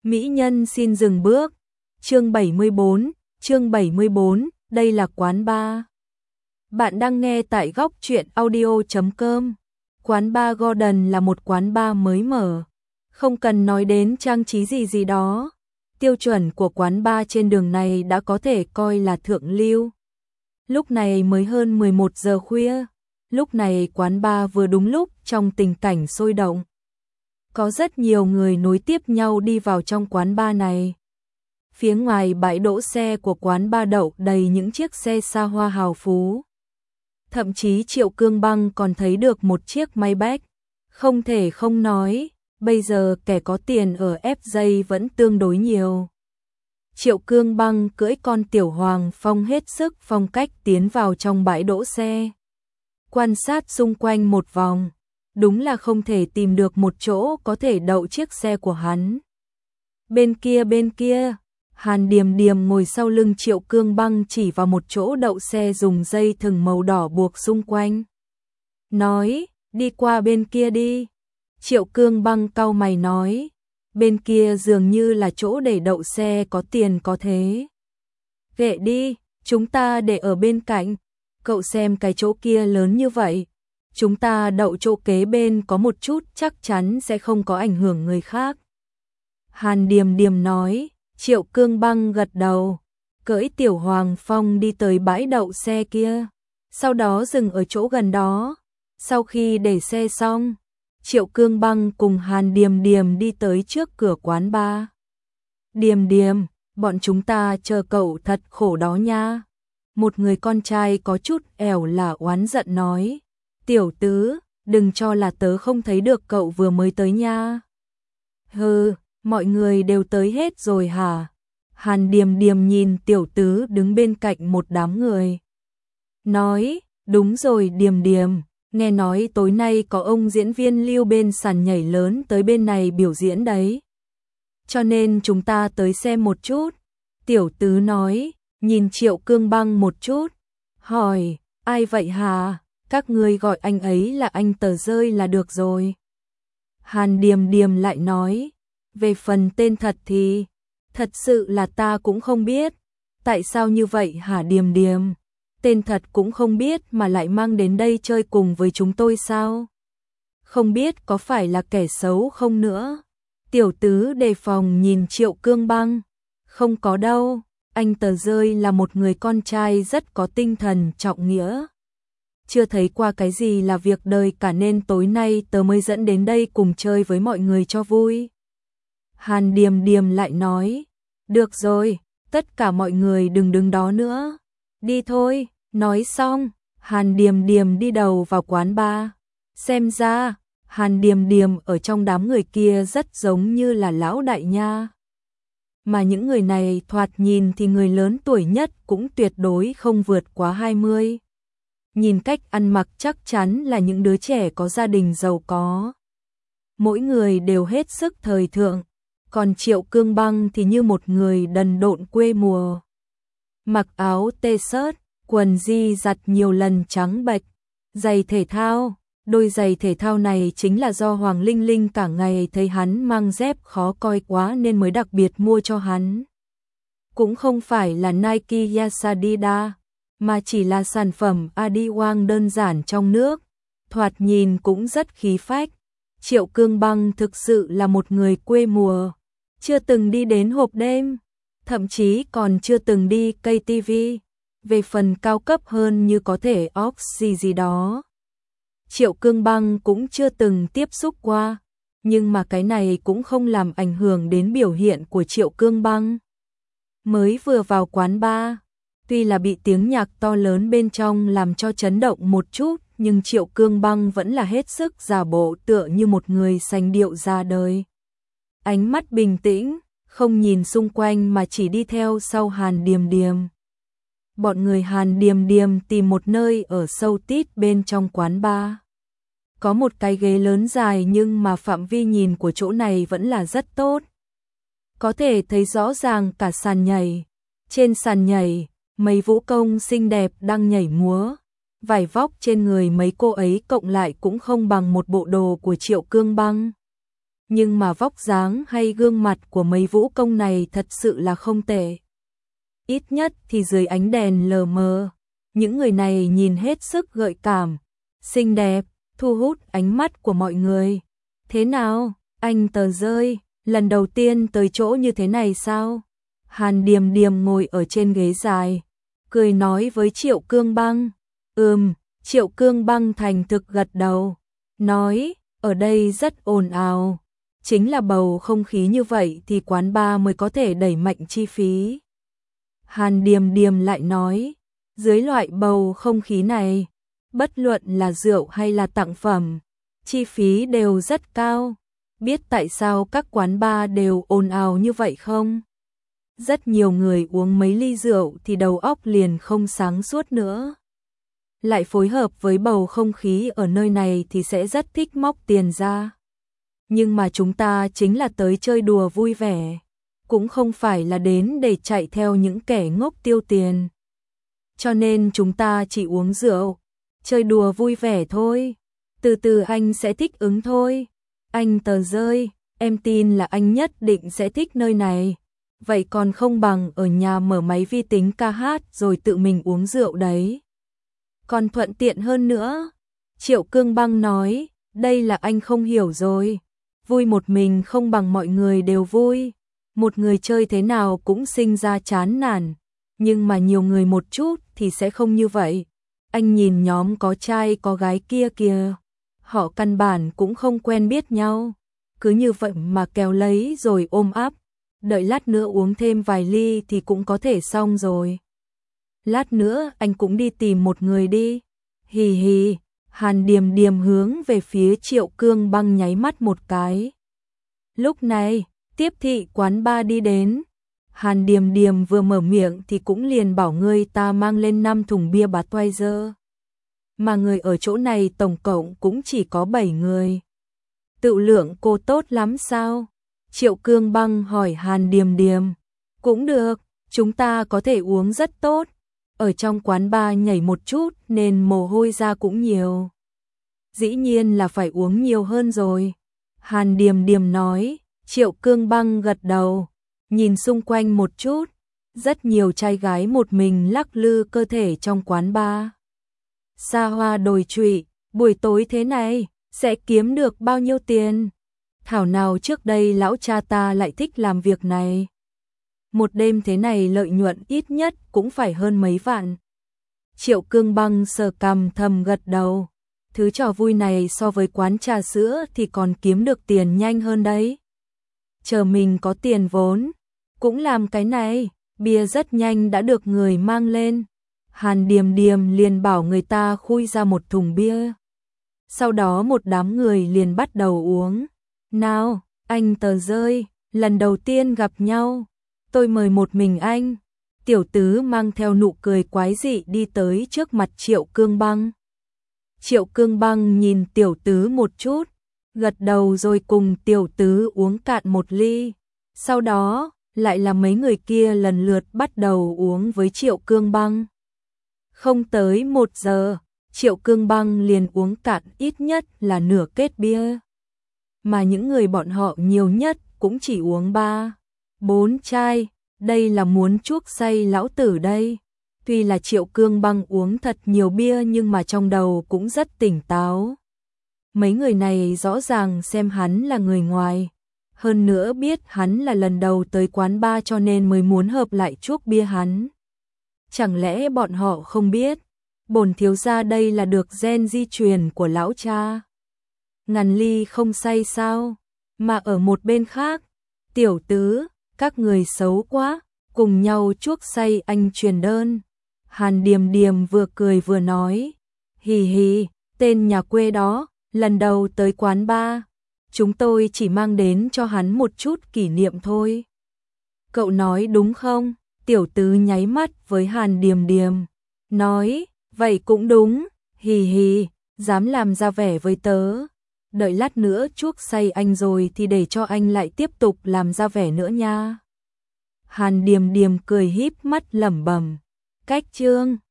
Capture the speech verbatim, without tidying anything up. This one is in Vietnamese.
Mỹ nhân xin dừng bước. Chương bảy mươi bốn, chương bảy mươi bốn, đây là quán bar. Bạn đang nghe tại góc truyện audio chấm com. Quán bar Gordon là một quán bar mới mở, không cần nói đến trang trí gì gì đó. Tiêu chuẩn của quán bar trên đường này đã có thể coi là thượng lưu. Lúc này mới hơn mười một giờ khuya, lúc này quán bar vừa đúng lúc trong tình cảnh sôi động. Có rất nhiều người nối tiếp nhau đi vào trong quán bar này. Phía ngoài bãi đỗ xe của quán bar đậu đầy những chiếc xe xa hoa hào phú. Thậm chí Triệu Cương Băng còn thấy được một chiếc Maybach. Không thể không nói, bây giờ kẻ có tiền ở ép gi vẫn tương đối nhiều. Triệu Cương Băng cưỡi con tiểu hoàng phong hết sức phong cách tiến vào trong bãi đỗ xe. Quan sát xung quanh một vòng, đúng là không thể tìm được một chỗ có thể đậu chiếc xe của hắn. Bên kia bên kia, Hàn Điềm Điềm ngồi sau lưng Triệu Cương Băng chỉ vào một chỗ đậu xe dùng dây thừng màu đỏ buộc xung quanh. Nói, đi qua bên kia đi. Triệu Cương Băng cau mày nói, bên kia dường như là chỗ để đậu xe có tiền có thế. Kệ đi, chúng ta để ở bên cạnh. Cậu xem cái chỗ kia lớn như vậy. Chúng ta đậu chỗ kế bên có một chút chắc chắn sẽ không có ảnh hưởng người khác. Hàn Điềm Điềm nói. Triệu Cương Băng gật đầu, cưỡi tiểu hoàng phong đi tới bãi đậu xe kia, sau đó dừng ở chỗ gần đó. Sau khi để xe xong, Triệu Cương Băng cùng Hàn Điềm Điềm đi tới trước cửa quán bar. Điềm Điềm, bọn chúng ta chờ cậu thật khổ đó nha. Một người con trai có chút ẻo là oán giận nói, tiểu tứ, đừng cho là tớ không thấy được cậu vừa mới tới nha. Hừ, mọi người đều tới hết rồi hả? Hàn Điềm Điềm nhìn tiểu tứ đứng bên cạnh một đám người. Nói, đúng rồi Điềm Điềm, nghe nói tối nay có ông diễn viên Lưu bên sàn nhảy lớn tới bên này biểu diễn đấy. Cho nên chúng ta tới xem một chút. Tiểu tứ nói, nhìn Triệu Cương Băng một chút. Hỏi, ai vậy hả? Các ngươi gọi anh ấy là anh Tờ Rơi là được rồi. Hàn Điềm Điềm lại nói, về phần tên thật thì, thật sự là ta cũng không biết. Tại sao như vậy hả Điềm Điềm? Tên thật cũng không biết mà lại mang đến đây chơi cùng với chúng tôi sao? Không biết có phải là kẻ xấu không nữa? Tiểu tứ đề phòng nhìn Triệu Cương Băng. Không có đâu, anh Tờ Rơi là một người con trai rất có tinh thần trọng nghĩa. Chưa thấy qua cái gì là việc đời cả nên tối nay tớ mới dẫn đến đây cùng chơi với mọi người cho vui. Hàn Điềm Điềm lại nói, được rồi, tất cả mọi người đừng đứng đó nữa. Đi thôi, nói xong, Hàn Điềm Điềm đi đầu vào quán bar. Xem ra, Hàn Điềm Điềm ở trong đám người kia rất giống như là lão đại nha. Mà những người này thoạt nhìn thì người lớn tuổi nhất cũng tuyệt đối không vượt quá hai mươi. Nhìn cách ăn mặc chắc chắn là những đứa trẻ có gia đình giàu có. Mỗi người đều hết sức thời thượng. Còn Triệu Cương Băng thì như một người đần độn quê mùa. Mặc áo t-shirt, quần di giặt nhiều lần trắng bệch, giày thể thao. Đôi giày thể thao này chính là do Hoàng Linh Linh cả ngày thấy hắn mang dép khó coi quá nên mới đặc biệt mua cho hắn. Cũng không phải là Nike Yasadida, mà chỉ là sản phẩm Adiwang đơn giản trong nước. Thoạt nhìn cũng rất khí phách. Triệu Cương Băng thực sự là một người quê mùa, chưa từng đi đến hộp đêm, thậm chí còn chưa từng đi ca tê vê, về phần cao cấp hơn như có thể Oxy gì đó. Triệu Cương Băng cũng chưa từng tiếp xúc qua, nhưng mà cái này cũng không làm ảnh hưởng đến biểu hiện của Triệu Cương Băng. Mới vừa vào quán bar, tuy là bị tiếng nhạc to lớn bên trong làm cho chấn động một chút, nhưng Triệu Cương Băng vẫn là hết sức giả bộ tựa như một người sành điệu ra đời. Ánh mắt bình tĩnh, không nhìn xung quanh mà chỉ đi theo sau Hàn Điềm Điềm. Bọn người Hàn Điềm Điềm tìm một nơi ở sâu tít bên trong quán bar. Có một cái ghế lớn dài nhưng mà phạm vi nhìn của chỗ này vẫn là rất tốt. Có thể thấy rõ ràng cả sàn nhảy. Trên sàn nhảy, mấy vũ công xinh đẹp đang nhảy múa. Vải vóc trên người mấy cô ấy cộng lại cũng không bằng một bộ đồ của Triệu Cương Băng. nhưng mà vóc dáng hay gương mặt của mấy vũ công này thật sự là không tệ. Ít nhất thì dưới ánh đèn lờ mờ, những người này nhìn hết sức gợi cảm, xinh đẹp, thu hút ánh mắt của mọi người. Thế nào, anh Tờ Rơi, lần đầu tiên tới chỗ như thế này sao? Hàn Điềm Điềm ngồi ở trên ghế dài, cười nói với Triệu Cương Băng. Ừm, Triệu Cương Băng thành thực gật đầu, nói, ở đây rất ồn ào. Chính là bầu không khí như vậy thì quán bar mới có thể đẩy mạnh chi phí. Hàn Điềm Điềm lại nói, dưới loại bầu không khí này, bất luận là rượu hay là tặng phẩm, chi phí đều rất cao. Biết tại sao các quán bar đều ồn ào như vậy không? Rất nhiều người uống mấy ly rượu thì đầu óc liền không sáng suốt nữa. Lại phối hợp với bầu không khí ở nơi này thì sẽ rất thích móc tiền ra. Nhưng mà chúng ta chính là tới chơi đùa vui vẻ, cũng không phải là đến để chạy theo những kẻ ngốc tiêu tiền. Cho nên chúng ta chỉ uống rượu, chơi đùa vui vẻ thôi. Từ từ anh sẽ thích ứng thôi. Anh Tờ Rơi, em tin là anh nhất định sẽ thích nơi này. Vậy còn không bằng ở nhà mở máy vi tính ca hát rồi tự mình uống rượu đấy. Còn thuận tiện hơn nữa. Triệu Cương Băng nói, đây là anh không hiểu rồi. Vui một mình không bằng mọi người đều vui. Một người chơi thế nào cũng sinh ra chán nản. Nhưng mà nhiều người một chút thì sẽ không như vậy. Anh nhìn nhóm có trai có gái kia kìa. Họ căn bản cũng không quen biết nhau. Cứ như vậy mà kéo lấy rồi ôm ấp. Đợi lát nữa uống thêm vài ly thì cũng có thể xong rồi. Lát nữa anh cũng đi tìm một người đi. Hì hì, Hàn Điềm Điềm hướng về phía Triệu Cương Băng nháy mắt một cái. Lúc này, tiếp thị quán bar đi đến. Hàn Điềm Điềm vừa mở miệng thì cũng liền bảo người ta mang lên năm thùng bia Budweiser. Mà người ở chỗ này tổng cộng cũng chỉ có bảy người. Tự lượng cô tốt lắm sao? Triệu Cương Băng hỏi Hàn Điềm Điềm. Cũng được, chúng ta có thể uống rất tốt. Ở trong quán bar nhảy một chút nên mồ hôi ra cũng nhiều. Dĩ nhiên là phải uống nhiều hơn rồi. Hàn Điềm Điềm nói. Triệu Cương Băng gật đầu, nhìn xung quanh một chút. Rất nhiều trai gái một mình lắc lư cơ thể trong quán bar. Xa hoa đồi trụy, buổi tối thế này, sẽ kiếm được bao nhiêu tiền? Thảo nào trước đây lão cha ta lại thích làm việc này. Một đêm thế này lợi nhuận ít nhất cũng phải hơn mấy vạn. Triệu Cương Băng sờ cằm thầm gật đầu. Thứ trò vui này so với quán trà sữa thì còn kiếm được tiền nhanh hơn đấy. Chờ mình có tiền vốn, cũng làm cái này, bia rất nhanh đã được người mang lên. Hàn Điềm Điềm liền bảo người ta khui ra một thùng bia. Sau đó một đám người liền bắt đầu uống. Nào, anh Tờ Rơi, lần đầu tiên gặp nhau, tôi mời một mình anh. Tiểu tứ mang theo nụ cười quái dị đi tới trước mặt Triệu Cương Băng. Triệu Cương Băng nhìn tiểu tứ một chút, gật đầu rồi cùng tiểu tứ uống cạn một ly. Sau đó, lại là mấy người kia lần lượt bắt đầu uống với Triệu Cương Băng. Không tới một giờ, Triệu Cương Băng liền uống cạn ít nhất là nửa kết bia. Mà những người bọn họ nhiều nhất cũng chỉ uống ba, bốn chai. Đây là muốn chuốc say lão tử đây. Tuy là Triệu Cương Băng uống thật nhiều bia nhưng mà trong đầu cũng rất tỉnh táo. Mấy người này rõ ràng xem hắn là người ngoài. Hơn nữa biết hắn là lần đầu tới quán bar cho nên mới muốn hợp lại chuốc bia hắn. Chẳng lẽ bọn họ không biết, bổn thiếu gia đây là được gen di truyền của lão cha. Ngàn ly không say sao? Mà ở một bên khác, tiểu tứ, các người xấu quá, cùng nhau chuốc say anh truyền đơn. Hàn Điềm Điềm vừa cười vừa nói, hì hì, tên nhà quê đó, lần đầu tới quán bar, chúng tôi chỉ mang đến cho hắn một chút kỷ niệm thôi. Cậu nói đúng không? Tiểu tứ nháy mắt với Hàn Điềm Điềm, nói, vậy cũng đúng, hì hì, dám làm ra vẻ với tớ. Đợi lát nữa chuốc say anh rồi thì để cho anh lại tiếp tục làm ra vẻ nữa nha. Hàn Điềm Điềm cười híp mắt lẩm bẩm, cách chương